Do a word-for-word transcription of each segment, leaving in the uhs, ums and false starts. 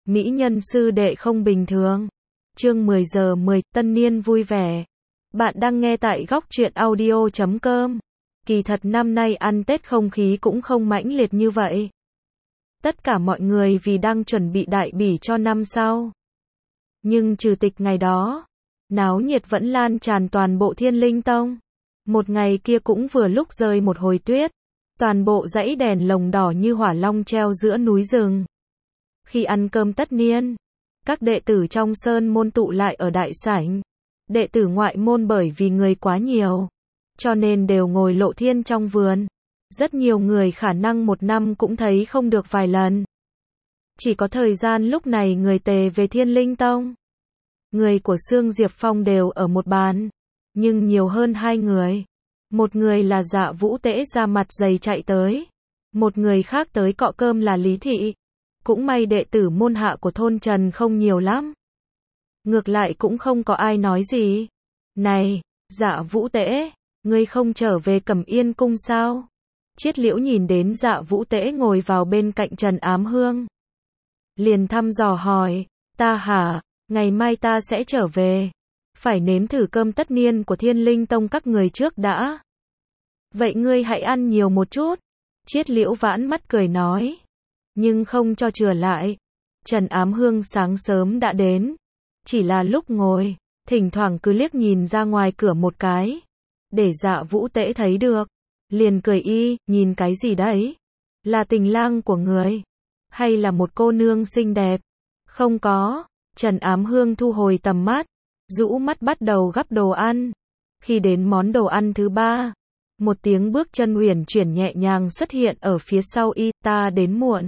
Mỹ nhân sư đệ không bình thường. Chương mười giờ mười, tân niên vui vẻ. Bạn đang nghe tại góc truyện audio chấm com. Kỳ thật năm nay ăn Tết không khí cũng không mãnh liệt như vậy. Tất cả mọi người vì đang chuẩn bị đại bỉ cho năm sau. Nhưng trừ tịch ngày đó, náo nhiệt vẫn lan tràn toàn bộ Thiên Linh Tông. Một ngày kia cũng vừa lúc rơi một hồi tuyết. Toàn bộ dãy đèn lồng đỏ như hỏa long treo giữa núi rừng. Khi ăn cơm tất niên, các đệ tử trong sơn môn tụ lại ở đại sảnh. Đệ tử ngoại môn bởi vì người quá nhiều, cho nên đều ngồi lộ thiên trong vườn. Rất nhiều người khả năng một năm cũng thấy không được vài lần. Chỉ có thời gian lúc này người tề về Thiên Linh Tông. Người của Sương Diệp Phong đều ở một bàn, nhưng nhiều hơn hai người. Một người là Dạ Vũ Tễ ra mặt dày chạy tới. Một người khác tới cọ cơm là Lý Thị. Cũng may đệ tử môn hạ của thôn Trần không nhiều lắm. Ngược lại cũng không có ai nói gì. Này, Dạ Vũ Tễ, ngươi không trở về Cẩm Yên cung sao? Chiết Liễu nhìn đến Dạ Vũ Tễ ngồi vào bên cạnh Trần Ám Hương. Liền thăm dò hỏi, ta hả, ngày mai ta sẽ trở về. Phải nếm thử cơm tất niên của Thiên Linh Tông các người trước đã. Vậy ngươi hãy ăn nhiều một chút. Chiết Liễu vãn mắt cười nói. Nhưng không cho chừa lại. Trần Ám Hương sáng sớm đã đến. Chỉ là lúc ngồi, thỉnh thoảng cứ liếc nhìn ra ngoài cửa một cái. Để Dạ Vũ Tễ thấy được. Liền cười y, nhìn cái gì đấy? Là tình lang của người? Hay là một cô nương xinh đẹp? Không có. Trần Ám Hương thu hồi tầm mắt. Rũ mắt bắt đầu gắp đồ ăn. Khi đến món đồ ăn thứ ba, một tiếng bước chân uyển chuyển nhẹ nhàng xuất hiện ở phía sau y, ta đến muộn.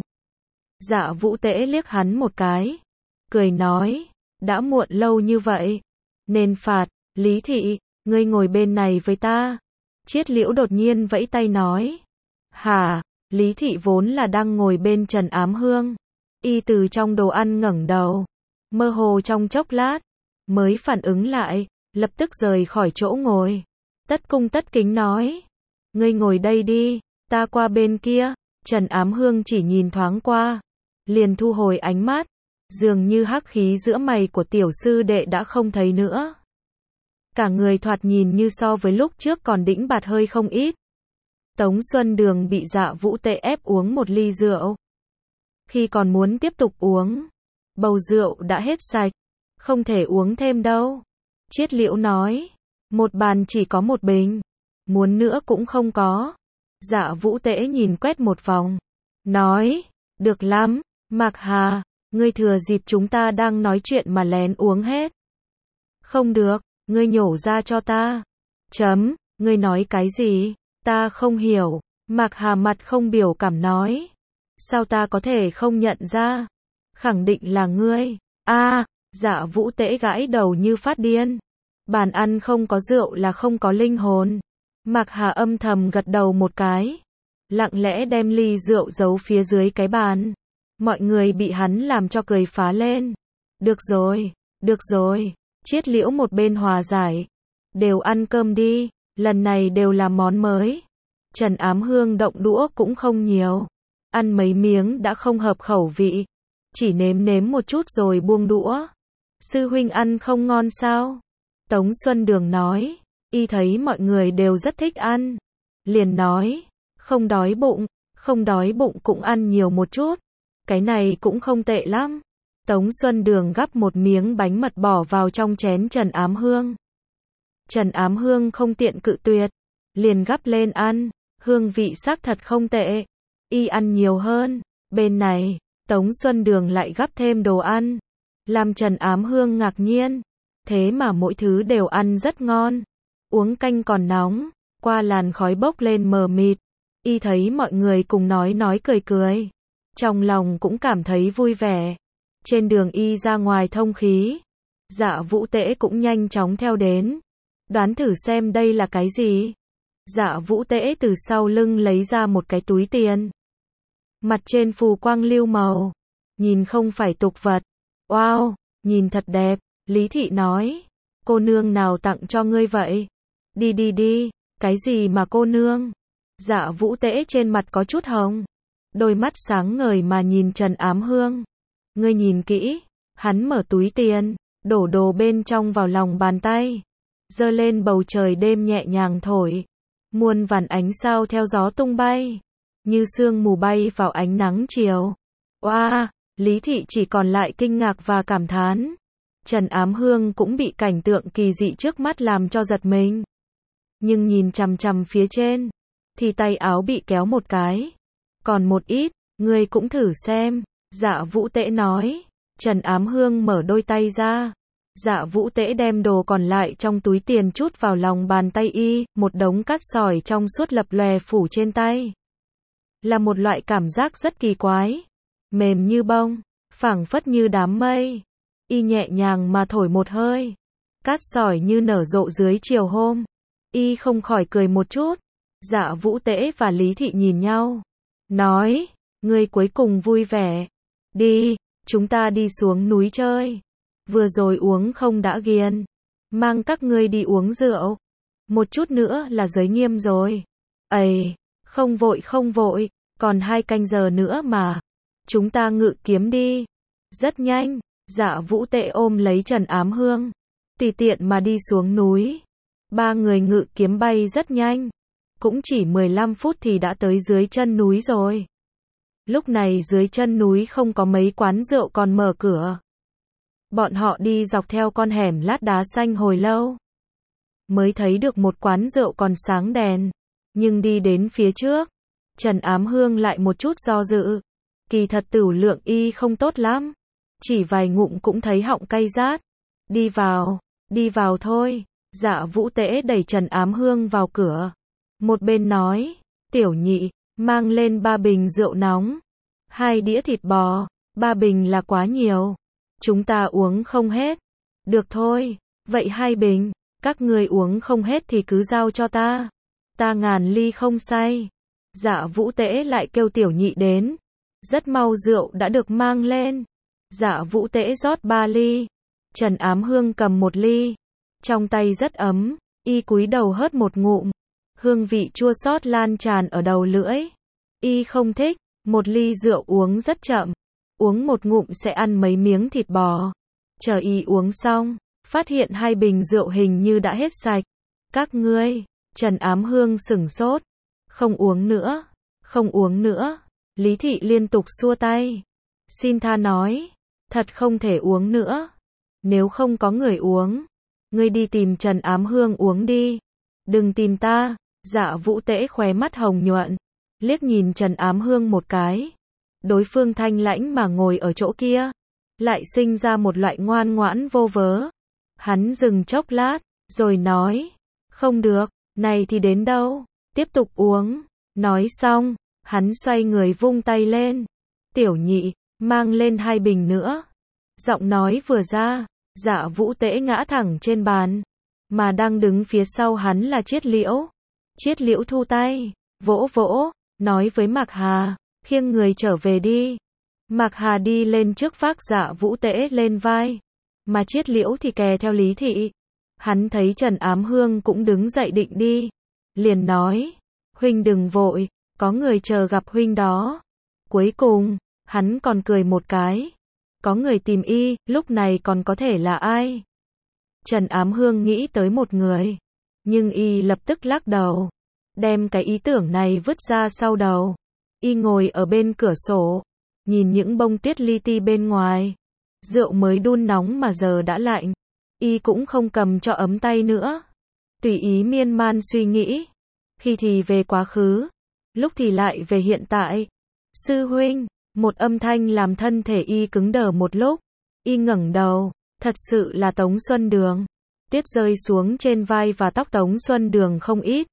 Dạ Vũ Tễ liếc hắn một cái, cười nói, đã muộn lâu như vậy, nên phạt. Lý Thị, ngươi ngồi bên này với ta. Chiết Liễu đột nhiên vẫy tay nói. Hả? Lý Thị vốn là đang ngồi bên Trần Ám Hương. Y từ trong đồ ăn ngẩng đầu, mơ hồ trong chốc lát, mới phản ứng lại, lập tức rời khỏi chỗ ngồi. Tất cung tất kính nói. Ngươi ngồi đây đi, ta qua bên kia. Trần Ám Hương chỉ nhìn thoáng qua, liền thu hồi ánh mắt. Dường như hắc khí giữa mày của tiểu sư đệ đã không thấy nữa. Cả người thoạt nhìn như so với lúc trước còn đĩnh bạt hơi không ít. Tống Xuân Đường bị Dạ Vũ Tễ ép uống một ly rượu. Khi còn muốn tiếp tục uống, bầu rượu đã hết sạch. Không thể uống thêm đâu. Chiết Liễu nói. Một bàn chỉ có một bình. Muốn nữa cũng không có. Dạ Vũ Tễ nhìn quét một vòng. Nói. Được lắm. Mạc Hà, ngươi thừa dịp chúng ta đang nói chuyện mà lén uống hết. Không được. Ngươi nhổ ra cho ta. Chấm. Ngươi nói cái gì? Ta không hiểu. Mạc Hà mặt không biểu cảm nói. Sao ta có thể không nhận ra? Khẳng định là ngươi. A. À, Dạ Vũ Tễ gãi đầu như phát điên. Bàn ăn không có rượu là không có linh hồn. Mạc Hà âm thầm gật đầu một cái. Lặng lẽ đem ly rượu giấu phía dưới cái bàn. Mọi người bị hắn làm cho cười phá lên. Được rồi, được rồi. Chiết Liễu một bên hòa giải. Đều ăn cơm đi, lần này đều là món mới. Trần Ám Hương động đũa cũng không nhiều. Ăn mấy miếng đã không hợp khẩu vị. Chỉ nếm nếm một chút rồi buông đũa. Sư huynh ăn không ngon sao? Tống Xuân Đường nói. Y thấy mọi người đều rất thích ăn. Liền nói. Không đói bụng. Không đói bụng cũng ăn nhiều một chút. Cái này cũng không tệ lắm. Tống Xuân Đường gắp một miếng bánh mật bỏ vào trong chén Trần Ám Hương. Trần Ám Hương không tiện cự tuyệt. Liền gắp lên ăn. Hương vị xác thật không tệ. Y ăn nhiều hơn. Bên này, Tống Xuân Đường lại gắp thêm đồ ăn. Làm Trần Ám Hương ngạc nhiên. Thế mà mỗi thứ đều ăn rất ngon. Uống canh còn nóng. Qua làn khói bốc lên mờ mịt. Y thấy mọi người cùng nói nói cười cười. Trong lòng cũng cảm thấy vui vẻ. Trên đường y ra ngoài thông khí. Dạ Vũ Tễ cũng nhanh chóng theo đến. Đoán thử xem đây là cái gì? Dạ Vũ Tễ từ sau lưng lấy ra một cái túi tiền. Mặt trên phù quang lưu màu. Nhìn không phải tục vật. Wow, nhìn thật đẹp. Lý Thị nói. Cô nương nào tặng cho ngươi vậy? Đi đi đi, cái gì mà cô nương? Dạ Vũ Tễ trên mặt có chút hồng. Đôi mắt sáng ngời mà nhìn Trần Ám Hương. Ngươi nhìn kỹ. Hắn mở túi tiền, đổ đồ bên trong vào lòng bàn tay, giơ lên bầu trời đêm nhẹ nhàng thổi. Muôn vàn ánh sao theo gió tung bay, như sương mù bay vào ánh nắng chiều. Oa, Lý Thị chỉ còn lại kinh ngạc và cảm thán. Trần Ám Hương cũng bị cảnh tượng kỳ dị trước mắt làm cho giật mình. Nhưng nhìn chằm chằm phía trên, thì tay áo bị kéo một cái. Còn một ít, ngươi cũng thử xem. Dạ Vũ Tễ nói. Trần Ám Hương mở đôi tay ra. Dạ Vũ Tễ đem đồ còn lại trong túi tiền trút vào lòng bàn tay y, một đống cát sỏi trong suốt lập lòe phủ trên tay. Là một loại cảm giác rất kỳ quái, mềm như bông, phảng phất như đám mây. Y nhẹ nhàng mà thổi một hơi, cát sỏi như nở rộ dưới chiều hôm. Y không khỏi cười một chút. Dạ Vũ Tễ và Lý Thị nhìn nhau, nói, ngươi cuối cùng vui vẻ. Đi, chúng ta đi xuống núi chơi. Vừa rồi uống không đã ghiền, mang các ngươi đi uống rượu. Một chút nữa là giới nghiêm rồi. Ây, không vội không vội, còn hai canh giờ nữa mà. Chúng ta ngự kiếm đi. Rất nhanh, Dạ Vũ Tễ ôm lấy Trần Ám Hương, tùy tiện mà đi xuống núi. Ba người ngự kiếm bay rất nhanh, cũng chỉ mười lăm phút thì đã tới dưới chân núi rồi. Lúc này dưới chân núi không có mấy quán rượu còn mở cửa. Bọn họ đi dọc theo con hẻm lát đá xanh hồi lâu, mới thấy được một quán rượu còn sáng đèn. Nhưng đi đến phía trước, Trần Ám Hương lại một chút do dự. Kỳ thật tửu lượng y không tốt lắm, chỉ vài ngụm cũng thấy họng cay rát. Đi vào, đi vào thôi. Dạ Vũ Tễ đẩy Trần Ám Hương vào cửa. Một bên nói, tiểu nhị, mang lên ba bình rượu nóng, hai đĩa thịt bò. Ba bình là quá nhiều, chúng ta uống không hết. Được thôi, vậy hai bình. Các ngươi uống không hết thì cứ giao cho ta. Ta ngàn ly không say. Dạ Vũ Tễ lại kêu tiểu nhị đến. Rất mau rượu đã được mang lên. Dạ Vũ Tễ rót ba ly. Trần Ám Hương cầm một ly. Trong tay rất ấm, y cúi đầu hớt một ngụm. Hương vị chua xót lan tràn ở đầu lưỡi. Y không thích, một ly rượu uống rất chậm. Uống một ngụm sẽ ăn mấy miếng thịt bò. Chờ y uống xong, phát hiện hai bình rượu hình như đã hết sạch. Các ngươi, Trần Ám Hương sửng sốt. Không uống nữa, không uống nữa. Lý Thị liên tục xua tay. Xin tha nói, thật không thể uống nữa. Nếu không có người uống, ngươi đi tìm Trần Ám Hương uống đi. Đừng tìm ta. Dạ Vũ Tễ khóe mắt hồng nhuận, liếc nhìn Trần Ám Hương một cái. Đối phương thanh lãnh mà ngồi ở chỗ kia, lại sinh ra một loại ngoan ngoãn vô vớ. Hắn dừng chốc lát, rồi nói, không được, này thì đến đâu, tiếp tục uống. Nói xong, hắn xoay người vung tay lên. Tiểu nhị, mang lên hai bình nữa. Giọng nói vừa ra, Dạ Vũ Tễ ngã thẳng trên bàn, mà đang đứng phía sau hắn là Triết Liễu. Triết Liễu thu tay, vỗ vỗ, nói với Mạc Hà, khiêng người trở về đi. Mạc Hà đi lên trước vác Dạ Vũ Tễ lên vai, mà Triết Liễu thì kè theo Lý Thị. Hắn thấy Trần Ám Hương cũng đứng dậy định đi, liền nói, huynh đừng vội, có người chờ gặp huynh đó. Cuối cùng, hắn còn cười một cái. Có người tìm y, lúc này còn có thể là ai? Trần Ám Hương nghĩ tới một người, nhưng y lập tức lắc đầu, đem cái ý tưởng này vứt ra sau đầu. Y ngồi ở bên cửa sổ, nhìn những bông tuyết li ti bên ngoài. Rượu mới đun nóng mà giờ đã lạnh. Y cũng không cầm cho ấm tay nữa. Tùy ý miên man suy nghĩ. Khi thì về quá khứ, lúc thì lại về hiện tại. Sư huynh, một âm thanh làm thân thể y cứng đờ một lúc. Y ngẩng đầu, thật sự là Tống Xuân Đường. Tuyết rơi xuống trên vai và tóc Tống Xuân Đường không ít.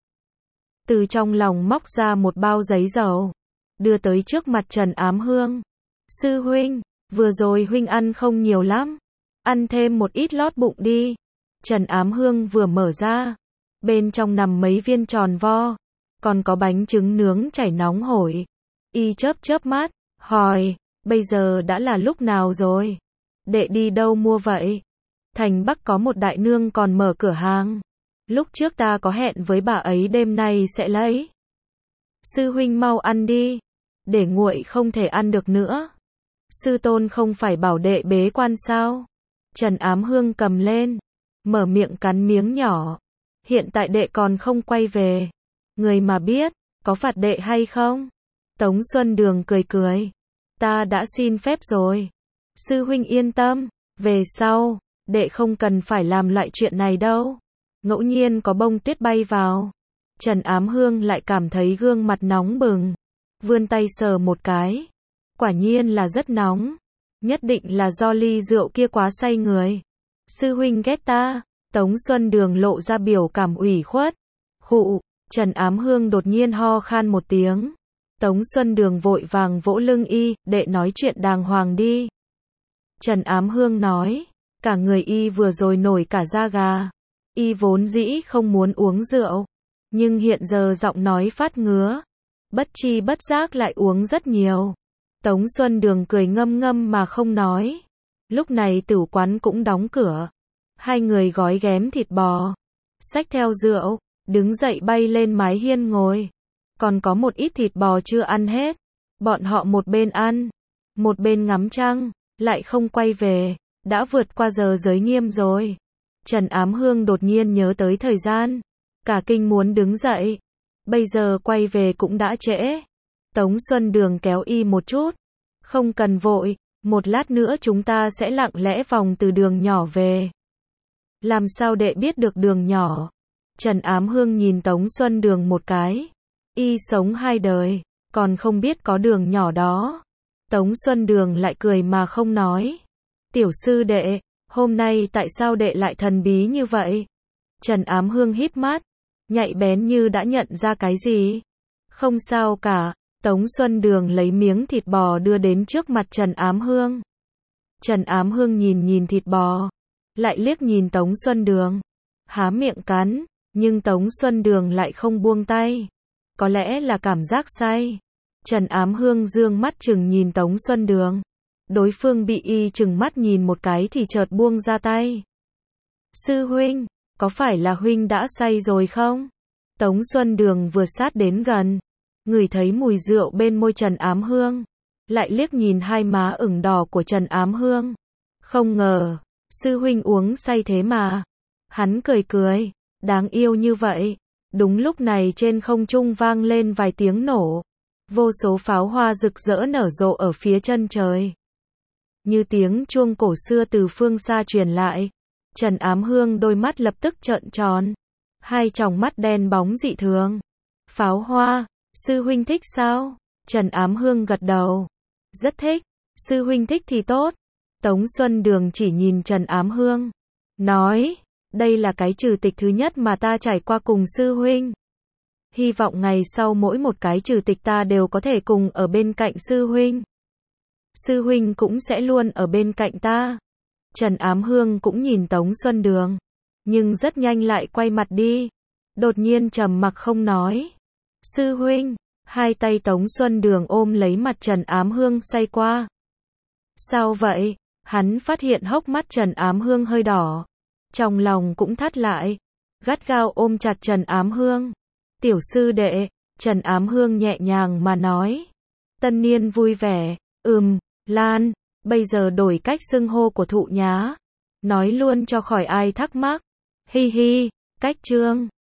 Từ trong lòng móc ra một bao giấy dầu, đưa tới trước mặt Trần Ám Hương. Sư huynh, vừa rồi huynh ăn không nhiều lắm, ăn thêm một ít lót bụng đi. Trần Ám Hương vừa mở ra, bên trong nằm mấy viên tròn vo, còn có bánh trứng nướng chảy nóng hổi. Y chớp chớp mắt, hỏi, bây giờ đã là lúc nào rồi? Đệ đi đâu mua vậy? Thành Bắc có một đại nương còn mở cửa hàng. Lúc trước ta có hẹn với bà ấy đêm nay sẽ lấy. Sư huynh mau ăn đi, để nguội không thể ăn được nữa. Sư tôn không phải bảo đệ bế quan sao? Trần Ám Hương cầm lên, mở miệng cắn miếng nhỏ. Hiện tại đệ còn không quay về. Người mà biết, có phạt đệ hay không? Tống Xuân Đường cười cười. Ta đã xin phép rồi. Sư huynh yên tâm, về sau, đệ không cần phải làm lại chuyện này đâu. Ngẫu nhiên có bông tuyết bay vào. Trần Ám Hương lại cảm thấy gương mặt nóng bừng. Vươn tay sờ một cái. Quả nhiên là rất nóng. Nhất định là do ly rượu kia quá say người. Sư huynh ghét ta. Tống Xuân Đường lộ ra biểu cảm ủy khuất. Khụ, Trần Ám Hương đột nhiên ho khan một tiếng. Tống Xuân Đường vội vàng vỗ lưng y, đệ nói chuyện đàng hoàng đi. Trần Ám Hương nói, cả người y vừa rồi nổi cả da gà. Y vốn dĩ không muốn uống rượu, nhưng hiện giờ giọng nói phát ngứa. Bất chi bất giác lại uống rất nhiều. Tống Xuân Đường cười ngâm ngâm mà không nói. Lúc này tửu quán cũng đóng cửa. Hai người gói ghém thịt bò, xách theo rượu, đứng dậy bay lên mái hiên ngồi. Còn có một ít thịt bò chưa ăn hết. Bọn họ một bên ăn, một bên ngắm trăng, lại không quay về. Đã vượt qua giờ giới nghiêm rồi. Trần Ám Hương đột nhiên nhớ tới thời gian. Cả kinh muốn đứng dậy. Bây giờ quay về cũng đã trễ. Tống Xuân Đường kéo y một chút. Không cần vội, một lát nữa chúng ta sẽ lặng lẽ vòng từ đường nhỏ về. Làm sao đệ biết được đường nhỏ? Trần Ám Hương nhìn Tống Xuân Đường một cái. Y sống hai đời, còn không biết có đường nhỏ đó. Tống Xuân Đường lại cười mà không nói. Tiểu sư đệ, hôm nay tại sao đệ lại thần bí như vậy? Trần Ám Hương híp mắt, nhạy bén như đã nhận ra cái gì. Không sao cả. Tống Xuân Đường lấy miếng thịt bò đưa đến trước mặt Trần Ám Hương. Trần Ám Hương nhìn nhìn thịt bò, lại liếc nhìn Tống Xuân Đường, há miệng cắn, nhưng Tống Xuân Đường lại không buông tay. Có lẽ là cảm giác say. Trần Ám Hương dương mắt chừng nhìn Tống Xuân Đường. Đối phương bị y chừng mắt nhìn một cái thì chợt buông ra tay. Sư huynh, có phải là huynh đã say rồi không? Tống Xuân Đường vừa sát đến gần, ngửi thấy mùi rượu bên môi Trần Ám Hương, lại liếc nhìn hai má ửng đỏ của Trần Ám Hương. Không ngờ, sư huynh uống say thế mà. Hắn cười cười, đáng yêu như vậy. Đúng lúc này trên không trung vang lên vài tiếng nổ. Vô số pháo hoa rực rỡ nở rộ ở phía chân trời. Như tiếng chuông cổ xưa từ phương xa truyền lại. Trần Ám Hương đôi mắt lập tức trợn tròn. Hai tròng mắt đen bóng dị thường. Pháo hoa, sư huynh thích sao? Trần Ám Hương gật đầu. Rất thích, sư huynh thích thì tốt. Tống Xuân Đường chỉ nhìn Trần Ám Hương, nói, đây là cái trừ tịch thứ nhất mà ta trải qua cùng sư huynh. Hy vọng ngày sau mỗi một cái trừ tịch ta đều có thể cùng ở bên cạnh sư huynh. Sư huynh cũng sẽ luôn ở bên cạnh ta. Trần Ám Hương cũng nhìn Tống Xuân Đường, nhưng rất nhanh lại quay mặt đi. Đột nhiên trầm mặc không nói. Sư huynh, hai tay Tống Xuân Đường ôm lấy mặt Trần Ám Hương say qua. Sao vậy? Hắn phát hiện hốc mắt Trần Ám Hương hơi đỏ. Trong lòng cũng thắt lại. Gắt gao ôm chặt Trần Ám Hương. Tiểu sư đệ, Trần Ám Hương nhẹ nhàng mà nói. Tân niên vui vẻ, ừm, Lan, bây giờ đổi cách xưng hô của thụ nhá. Nói luôn cho khỏi ai thắc mắc. Hi hi, cách chương.